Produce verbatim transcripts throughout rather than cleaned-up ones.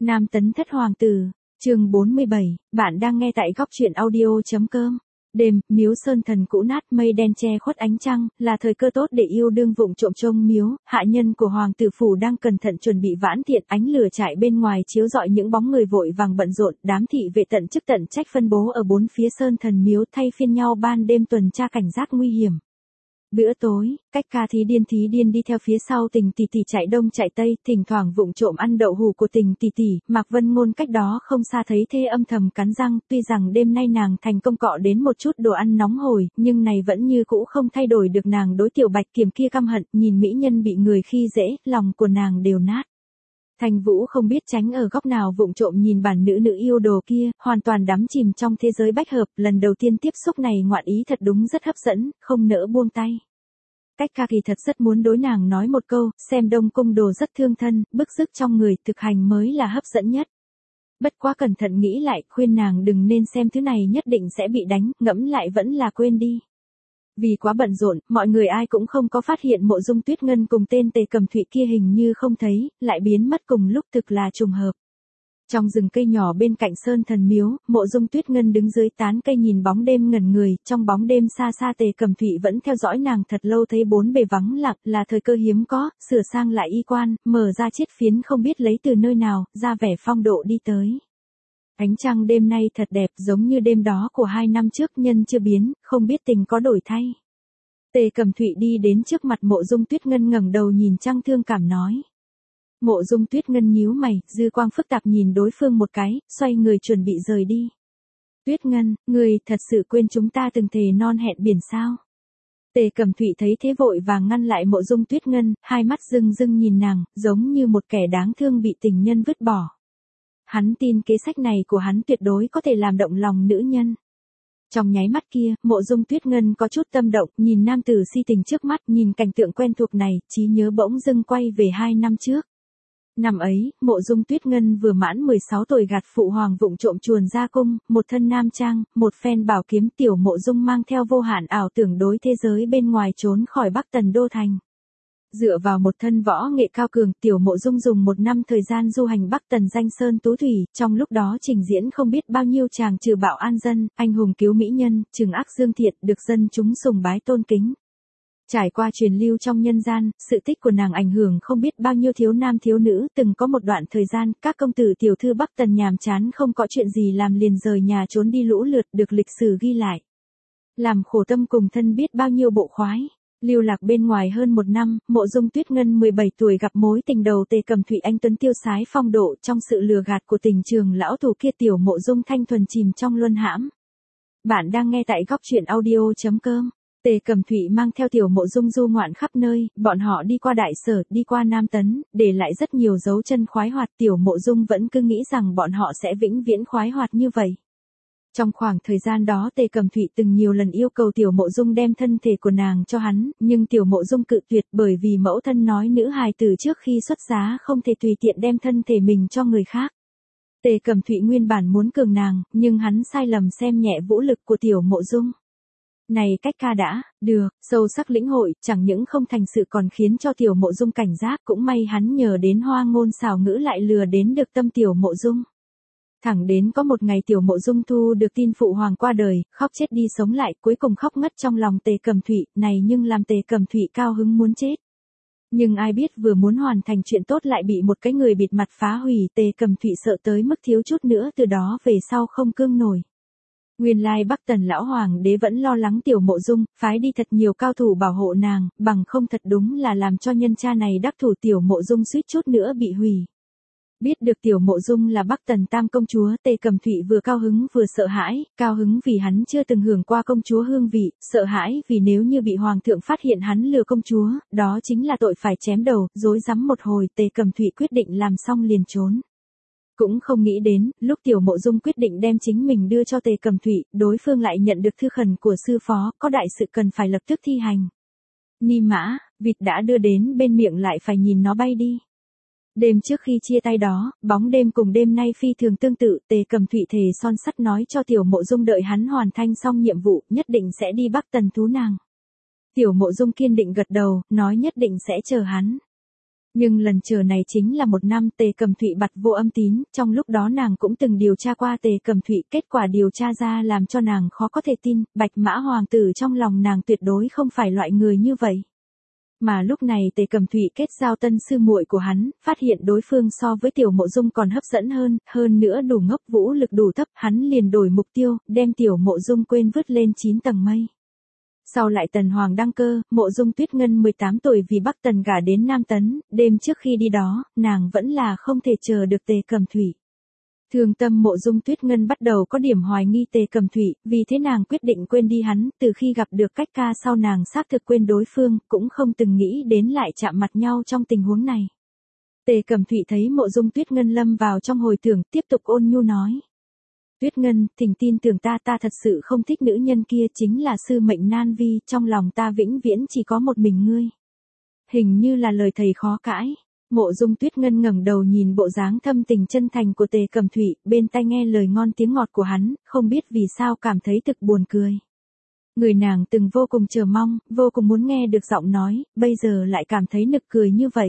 Nam Tấn Thất Hoàng Tử, chương bốn mươi bảy, bạn đang nghe tại góc truyện audio.com. Đêm, miếu sơn thần cũ nát, mây đen che khuất ánh trăng, là thời cơ tốt để yêu đương vụng trộm trông miếu. Hạ nhân của hoàng tử phủ đang cẩn thận chuẩn bị vãn thiện, ánh lửa trại bên ngoài chiếu rọi những bóng người vội vàng bận rộn, đám thị vệ tận chức tận trách phân bố ở bốn phía sơn thần miếu, thay phiên nhau ban đêm tuần tra cảnh giác nguy hiểm. Bữa tối, cách ca thí điên thí điên đi theo phía sau Tình tỷ tỷ chạy đông chạy tây, thỉnh thoảng vụng trộm ăn đậu hù của Tình tỷ tỷ. Mạc Vân Ngôn cách đó không xa thấy thế âm thầm cắn răng, tuy rằng đêm nay nàng thành công cọ đến một chút đồ ăn nóng hổi, nhưng này vẫn như cũ không thay đổi được nàng đối Tiểu Bạch Kiểm kia căm hận, nhìn mỹ nhân bị người khi dễ, lòng của nàng đều nát. Thành Vũ không biết tránh ở góc nào vụng trộm nhìn bản nữ nữ yêu đồ kia, hoàn toàn đắm chìm trong thế giới bách hợp, lần đầu tiên tiếp xúc này ngoạn ý thật đúng rất hấp dẫn, không nỡ buông tay. Cách ca kỳ thật rất muốn đối nàng nói một câu, xem Đông Cung đồ rất thương thân, bức rứt trong người, thực hành mới là hấp dẫn nhất. Bất quá cẩn thận nghĩ lại, khuyên nàng đừng nên xem thứ này nhất định sẽ bị đánh, ngẫm lại vẫn là quên đi. Vì quá bận rộn, mọi người ai cũng không có phát hiện Mộ Dung Tuyết Ngân cùng tên Tề Cầm Thụy kia hình như không thấy, lại biến mất cùng lúc, thực là trùng hợp. Trong rừng cây nhỏ bên cạnh sơn thần miếu, Mộ Dung Tuyết Ngân đứng dưới tán cây nhìn bóng đêm ngẩn người, trong bóng đêm xa xa Tề Cầm Thụy vẫn theo dõi nàng thật lâu, thấy bốn bề vắng lặng, là thời cơ hiếm có, sửa sang lại y quan, mở ra chiết phiến không biết lấy từ nơi nào, ra vẻ phong độ đi tới. Ánh trăng đêm nay thật đẹp, giống như đêm đó của hai năm trước, nhân chưa biến, không biết tình có đổi thay. Tề Cầm Thụy đi đến trước mặt Mộ Dung Tuyết Ngân ngẩng đầu nhìn trăng thương cảm nói. Mộ Dung Tuyết Ngân nhíu mày, dư quang phức tạp nhìn đối phương một cái, xoay người chuẩn bị rời đi. Tuyết Ngân, người thật sự quên chúng ta từng thề non hẹn biển sao? Tề Cầm Thụy thấy thế vội vàng ngăn lại Mộ Dung Tuyết Ngân, hai mắt rưng rưng nhìn nàng, giống như một kẻ đáng thương bị tình nhân vứt bỏ. Hắn tin kế sách này của hắn tuyệt đối có thể làm động lòng nữ nhân. Trong nháy mắt kia, Mộ Dung Tuyết Ngân có chút tâm động, nhìn nam tử si tình trước mắt, nhìn cảnh tượng quen thuộc này, trí nhớ bỗng dưng quay về hai năm trước. Năm ấy, Mộ Dung Tuyết Ngân vừa mãn mười sáu tuổi gạt phụ hoàng vụng trộm chuồn ra cung, một thân nam trang, một phen bảo kiếm, tiểu Mộ Dung mang theo vô hạn ảo tưởng đối thế giới bên ngoài trốn khỏi Bắc Tần Đô Thành. Dựa vào một thân võ nghệ cao cường, tiểu Mộ Dung dùng một năm thời gian du hành Bắc Tần danh sơn tú thủy, trong lúc đó trình diễn không biết bao nhiêu chàng trừ bạo an dân, anh hùng cứu mỹ nhân, trừng ác dương thiện, được dân chúng sùng bái tôn kính. Trải qua truyền lưu trong nhân gian, sự tích của nàng ảnh hưởng không biết bao nhiêu thiếu nam thiếu nữ, từng có một đoạn thời gian, các công tử tiểu thư Bắc Tần nhàm chán không có chuyện gì làm liền rời nhà trốn đi lũ lượt, được lịch sử ghi lại. Làm khổ tâm cùng thân biết bao nhiêu bộ khoái. Lưu lạc bên ngoài hơn một năm, Mộ Dung Tuyết Ngân mười bảy tuổi gặp mối tình đầu Tề Cầm Thụy anh tuấn tiêu sái phong độ, trong sự lừa gạt của tình trường lão thủ kia tiểu Mộ Dung thanh thuần chìm trong luân hãm. Bạn đang nghe tại góc truyện audio.com. Tề Cầm Thụy mang theo tiểu Mộ Dung du ngoạn khắp nơi, bọn họ đi qua Đại Sở, đi qua Nam Tấn, để lại rất nhiều dấu chân khoái hoạt, tiểu Mộ Dung vẫn cứ nghĩ rằng bọn họ sẽ vĩnh viễn khoái hoạt như vậy. Trong khoảng thời gian đó Tề Cầm Thụy từng nhiều lần yêu cầu tiểu Mộ Dung đem thân thể của nàng cho hắn, nhưng tiểu Mộ Dung cự tuyệt bởi vì mẫu thân nói nữ hài tử trước khi xuất giá không thể tùy tiện đem thân thể mình cho người khác. Tề Cầm Thụy nguyên bản muốn cường nàng, nhưng hắn sai lầm xem nhẹ vũ lực của tiểu Mộ Dung. Này cách ca đã, được, sâu sắc lĩnh hội, chẳng những không thành sự còn khiến cho tiểu Mộ Dung cảnh giác, cũng may hắn nhờ đến hoa ngôn xảo ngữ lại lừa đến được tâm tiểu Mộ Dung. Thẳng đến có một ngày tiểu Mộ Dung thu được tin phụ hoàng qua đời, khóc chết đi sống lại, cuối cùng khóc ngất trong lòng Tề Cầm Thụy, này nhưng làm Tề Cầm Thụy cao hứng muốn chết. Nhưng ai biết vừa muốn hoàn thành chuyện tốt lại bị một cái người bịt mặt phá hủy, Tề Cầm Thụy sợ tới mức thiếu chút nữa từ đó về sau không cương nổi. Nguyên lai Bắc Tần lão hoàng đế vẫn lo lắng tiểu Mộ Dung, phái đi thật nhiều cao thủ bảo hộ nàng, bằng không thật đúng là làm cho nhân cha này đắc thủ tiểu Mộ Dung suýt chút nữa bị hủy. Biết được tiểu Mộ Dung là Bắc Tần tam công chúa, Tề Cầm Thụy vừa cao hứng vừa sợ hãi, cao hứng vì hắn chưa từng hưởng qua công chúa hương vị, sợ hãi vì nếu như bị hoàng thượng phát hiện hắn lừa công chúa, đó chính là tội phải chém đầu, rối rắm một hồi, Tề Cầm Thụy quyết định làm xong liền trốn. Cũng không nghĩ đến, lúc tiểu Mộ Dung quyết định đem chính mình đưa cho Tề Cầm Thụy, đối phương lại nhận được thư khẩn của sư phó, có đại sự cần phải lập tức thi hành. Ni mã, vịt đã đưa đến bên miệng lại phải nhìn nó bay đi. Đêm trước khi chia tay đó, bóng đêm cùng đêm nay phi thường tương tự, Tề Cầm Thụy thề son sắt nói cho tiểu Mộ Dung đợi hắn hoàn thành xong nhiệm vụ, nhất định sẽ đi Bắc Tần thú nàng. Tiểu Mộ Dung kiên định gật đầu, nói nhất định sẽ chờ hắn. Nhưng lần chờ này chính là một năm. Tề Cầm Thụy bặt vô âm tín, trong lúc đó nàng cũng từng điều tra qua Tề Cầm Thụy, kết quả điều tra ra làm cho nàng khó có thể tin, Bạch Mã hoàng tử trong lòng nàng tuyệt đối không phải loại người như vậy. Mà lúc này Tề Cầm Thụy kết giao tân sư muội của hắn, phát hiện đối phương so với Tiểu Mộ Dung còn hấp dẫn hơn, hơn nữa đủ ngốc, vũ lực đủ thấp, hắn liền đổi mục tiêu, đem Tiểu Mộ Dung quên vứt lên chín tầng mây. Sau lại Tần Hoàng đăng cơ, Mộ Dung Tuyết Ngân mười tám tuổi vì Bắc Tần gả đến Nam Tấn, đêm trước khi đi đó, nàng vẫn là không thể chờ được Tề Cầm Thụy. Thương tâm Mộ Dung Tuyết Ngân bắt đầu có điểm hoài nghi Tề Cầm Thụy, vì thế nàng quyết định quên đi hắn, từ khi gặp được Cách Ca sau nàng xác thực quên đối phương, cũng không từng nghĩ đến lại chạm mặt nhau trong tình huống này. Tề Cầm Thụy thấy Mộ Dung Tuyết Ngân lâm vào trong hồi tưởng, tiếp tục ôn nhu nói. Tuyết Ngân, thỉnh tin tưởng ta, ta thật sự không thích nữ nhân kia, chính là sư mệnh nan vi, trong lòng ta vĩnh viễn chỉ có một mình ngươi. Hình như là lời thầy khó cãi. Mộ Dung Tuyết Ngân ngẩng đầu nhìn bộ dáng thâm tình chân thành của Tề Cầm Thụy, bên tai nghe lời ngon tiếng ngọt của hắn, không biết vì sao cảm thấy thực buồn cười. Người nàng từng vô cùng chờ mong, vô cùng muốn nghe được giọng nói, bây giờ lại cảm thấy nực cười như vậy.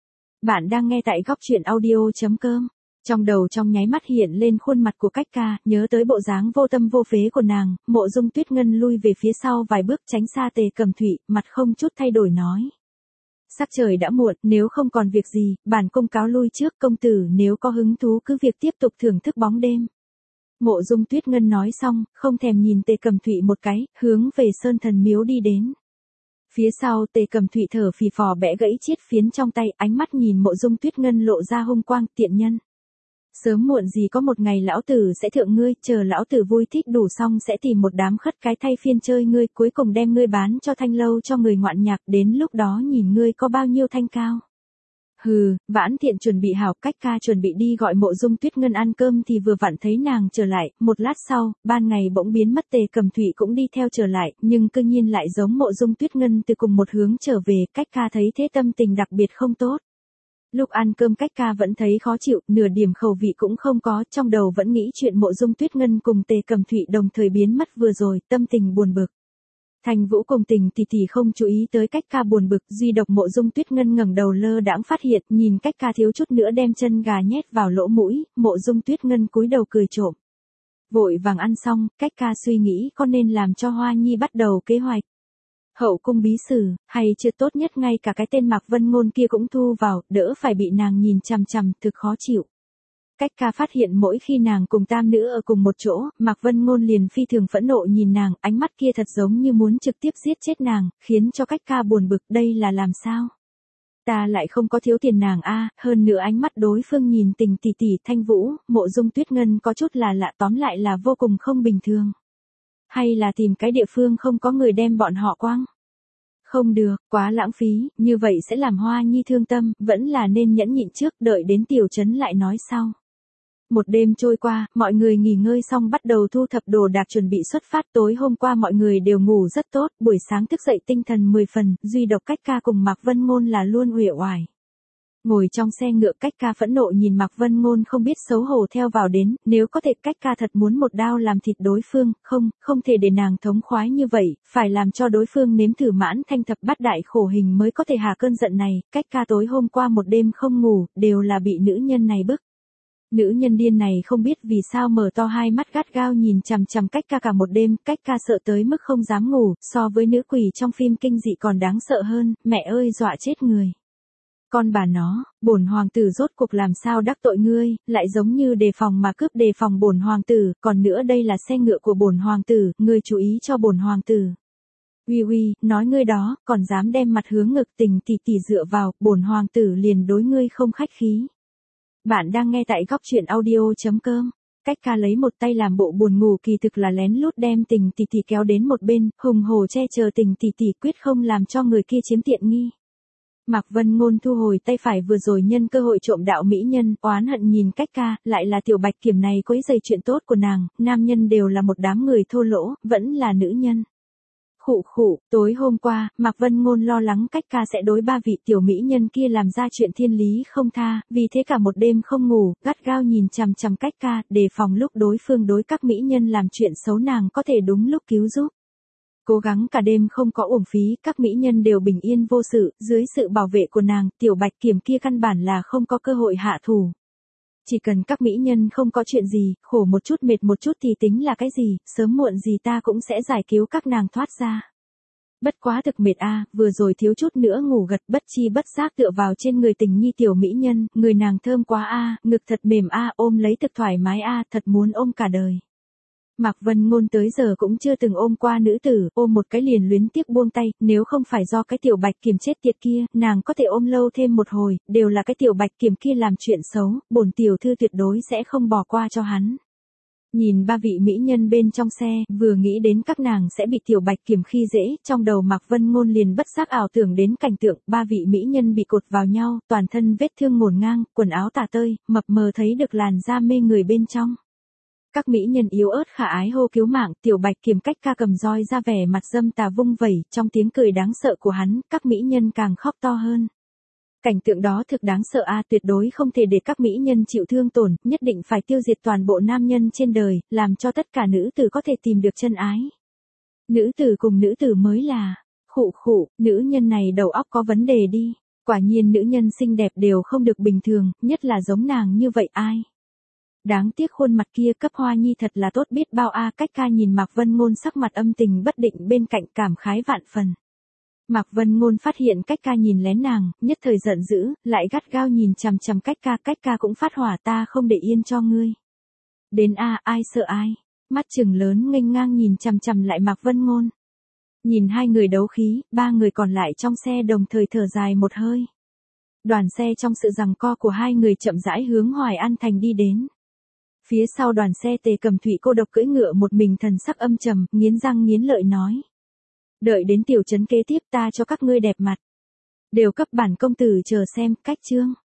Bạn đang nghe tại góc truyện audio chấm com. Trong đầu trong nháy mắt hiện lên khuôn mặt của Cách Ca, nhớ tới bộ dáng vô tâm vô phế của nàng, Mộ Dung Tuyết Ngân lui về phía sau vài bước tránh xa Tề Cầm Thụy, mặt không chút thay đổi nói. Sắc trời đã muộn, nếu không còn việc gì, bản công cáo lui trước, công tử nếu có hứng thú cứ việc tiếp tục thưởng thức bóng đêm. Mộ Dung Tuyết Ngân nói xong, không thèm nhìn Tề Cầm Thụy một cái, hướng về Sơn Thần Miếu đi đến. Phía sau Tề Cầm Thụy thở phì phò bẽ gãy chiết phiến trong tay, ánh mắt nhìn Mộ Dung Tuyết Ngân lộ ra hung quang, tiện nhân. Sớm muộn gì có một ngày lão tử sẽ thượng ngươi, chờ lão tử vui thích đủ xong sẽ tìm một đám khất cái thay phiên chơi ngươi, cuối cùng đem ngươi bán cho thanh lâu cho người ngoạn nhạc, đến lúc đó nhìn ngươi có bao nhiêu thanh cao. Hừ, Vãn Thiện chuẩn bị hảo, Cách Ca chuẩn bị đi gọi Mộ Dung Tuyết Ngân ăn cơm thì vừa vặn thấy nàng trở lại, một lát sau, ban ngày bỗng biến mất. Tề Cầm Thụy cũng đi theo trở lại, nhưng cư nhiên lại giống Mộ Dung Tuyết Ngân từ cùng một hướng trở về, Cách Ca thấy thế tâm tình đặc biệt không tốt. Lúc ăn cơm Cách Ca vẫn thấy khó chịu, nửa điểm khẩu vị cũng không có, trong đầu vẫn nghĩ chuyện Mộ Dung Tuyết Ngân cùng Tề Cầm Thụy đồng thời biến mất vừa rồi, tâm tình buồn bực. Thành Vũ cùng Tình Tỷ Tỷ không chú ý tới Cách Ca buồn bực, duy độc Mộ Dung Tuyết Ngân ngẩng đầu lơ đãng phát hiện, nhìn Cách Ca thiếu chút nữa đem chân gà nhét vào lỗ mũi, Mộ Dung Tuyết Ngân cúi đầu cười trộm. Vội vàng ăn xong, Cách Ca suy nghĩ có nên làm cho Hoa Nhi bắt đầu kế hoạch. Hậu cung bí sử, hay chưa tốt nhất ngay cả cái tên Mạc Vân Ngôn kia cũng thu vào, đỡ phải bị nàng nhìn chằm chằm, thực khó chịu. Cách Ca phát hiện mỗi khi nàng cùng tam nữ ở cùng một chỗ, Mạc Vân Ngôn liền phi thường phẫn nộ nhìn nàng, ánh mắt kia thật giống như muốn trực tiếp giết chết nàng, khiến cho Cách Ca buồn bực, đây là làm sao? Ta lại không có thiếu tiền nàng a, hơn nữa ánh mắt đối phương nhìn Tình Tỷ Tỷ, Thanh Vũ, Mộ Dung Tuyết Ngân có chút là lạ, tóm lại là vô cùng không bình thường. Hay là tìm cái địa phương không có người đem bọn họ quăng? Không được, quá lãng phí, như vậy sẽ làm Hoa Nhi thương tâm, vẫn là nên nhẫn nhịn trước, đợi đến tiểu trấn lại nói sau. Một đêm trôi qua, mọi người nghỉ ngơi xong bắt đầu thu thập đồ đạc chuẩn bị xuất phát. Tối hôm qua mọi người đều ngủ rất tốt, buổi sáng thức dậy tinh thần mười phần, duy độc Cách Ca cùng Mạc Vân Ngôn là luôn uể oải. Ngồi trong xe ngựa, Cách Ca phẫn nộ nhìn Mạc Vân Ngôn không biết xấu hổ theo vào đến, nếu có thể Cách Ca thật muốn một đao làm thịt đối phương, không, không thể để nàng thống khoái như vậy, phải làm cho đối phương nếm thử mãn thanh thập bát đại khổ hình mới có thể hạ cơn giận này. Cách Ca tối hôm qua một đêm không ngủ, đều là bị nữ nhân này bức. Nữ nhân điên này không biết vì sao mở to hai mắt gắt gao nhìn chằm chằm Cách Ca cả một đêm, Cách Ca sợ tới mức không dám ngủ, so với nữ quỷ trong phim kinh dị còn đáng sợ hơn, mẹ ơi dọa chết người. Con bà nó, bổn hoàng tử rốt cuộc làm sao đắc tội ngươi, lại giống như đề phòng mà cướp đề phòng bổn hoàng tử, còn nữa đây là xe ngựa của bổn hoàng tử, ngươi chú ý cho bổn hoàng tử. Uy uy, nói ngươi đó, còn dám đem mặt hướng ngực Tình Tỷ Tỷ dựa vào, bổn hoàng tử liền đối ngươi không khách khí. Bạn đang nghe tại góc truyện audio chấm com. Cách Ca lấy một tay làm bộ buồn ngủ, kỳ thực là lén lút đem Tình Tỷ Tỷ kéo đến một bên, hùng hổ che chở Tình Tỷ Tỷ, quyết không làm cho người kia chiếm tiện nghi. Mạc Vân Ngôn thu hồi tay phải vừa rồi nhân cơ hội trộm đạo mỹ nhân, oán hận nhìn Cách Ca, lại là tiểu bạch kiểm này quấy rầy chuyện tốt của nàng, nam nhân đều là một đám người thô lỗ, vẫn là nữ nhân. Khụ khụ, tối hôm qua, Mạc Vân Ngôn lo lắng Cách Ca sẽ đối ba vị tiểu mỹ nhân kia làm ra chuyện thiên lý không tha, vì thế cả một đêm không ngủ, gắt gao nhìn chằm chằm Cách Ca, đề phòng lúc đối phương đối các mỹ nhân làm chuyện xấu nàng có thể đúng lúc cứu giúp. Cố gắng cả đêm không có uổng phí, các mỹ nhân đều bình yên vô sự, dưới sự bảo vệ của nàng, tiểu bạch kiểm kia căn bản là không có cơ hội hạ thủ. Chỉ cần các mỹ nhân không có chuyện gì, khổ một chút mệt một chút thì tính là cái gì, sớm muộn gì ta cũng sẽ giải cứu các nàng thoát ra. Bất quá thực mệt a, vừa rồi thiếu chút nữa ngủ gật, bất chi bất giác tựa vào trên người tình nhi tiểu mỹ nhân, người nàng thơm quá a, ngực thật mềm a, ôm lấy thật thoải mái a, thật muốn ôm cả đời. Mạc Vân Ngôn tới giờ cũng chưa từng ôm qua nữ tử, ôm một cái liền luyến tiếc buông tay, nếu không phải do cái tiểu bạch kiểm chết tiệt kia, nàng có thể ôm lâu thêm một hồi, đều là cái tiểu bạch kiểm kia làm chuyện xấu, bổn tiểu thư tuyệt đối sẽ không bỏ qua cho hắn. Nhìn ba vị mỹ nhân bên trong xe, vừa nghĩ đến các nàng sẽ bị tiểu bạch kiểm khi dễ, trong đầu Mạc Vân Ngôn liền bất giác ảo tưởng đến cảnh tượng, ba vị mỹ nhân bị cột vào nhau, toàn thân vết thương ngổn ngang, quần áo tả tơi, mập mờ thấy được làn da mê người bên trong. Các mỹ nhân yếu ớt khả ái hô cứu mạng, tiểu bạch kiểm cách ca cầm roi ra vẻ mặt dâm tà vung vẩy, trong tiếng cười đáng sợ của hắn, các mỹ nhân càng khóc to hơn. Cảnh tượng đó thực đáng sợ a, tuyệt đối không thể để các mỹ nhân chịu thương tổn, nhất định phải tiêu diệt toàn bộ nam nhân trên đời, làm cho tất cả nữ tử có thể tìm được chân ái. Nữ tử cùng nữ tử mới là, khụ khụ, nữ nhân này đầu óc có vấn đề đi, quả nhiên nữ nhân xinh đẹp đều không được bình thường, nhất là giống nàng như vậy ai. Đáng tiếc khuôn mặt kia cấp hoa nhi thật là tốt biết bao a, cách ca nhìn Mạc Vân Ngôn sắc mặt âm tình bất định bên cạnh cảm khái vạn phần. Mạc Vân Ngôn phát hiện cách ca nhìn lén nàng, nhất thời giận dữ, lại gắt gao nhìn chằm chằm cách ca, cách ca cũng phát hỏa ta không để yên cho ngươi. Đến a, ai sợ ai, mắt trừng lớn nghênh ngang nhìn chằm chằm lại Mạc Vân Ngôn. Nhìn hai người đấu khí, ba người còn lại trong xe đồng thời thở dài một hơi. Đoàn xe trong sự giằng co của hai người chậm rãi hướng Hoài An Thành đi đến. Phía sau đoàn xe Tề Cầm Thủy cô độc cưỡi ngựa một mình thần sắc âm trầm, nghiến răng nghiến lợi nói. Đợi đến tiểu trấn kế tiếp ta cho các ngươi đẹp mặt. Đều cấp bản công tử chờ xem, cách chương.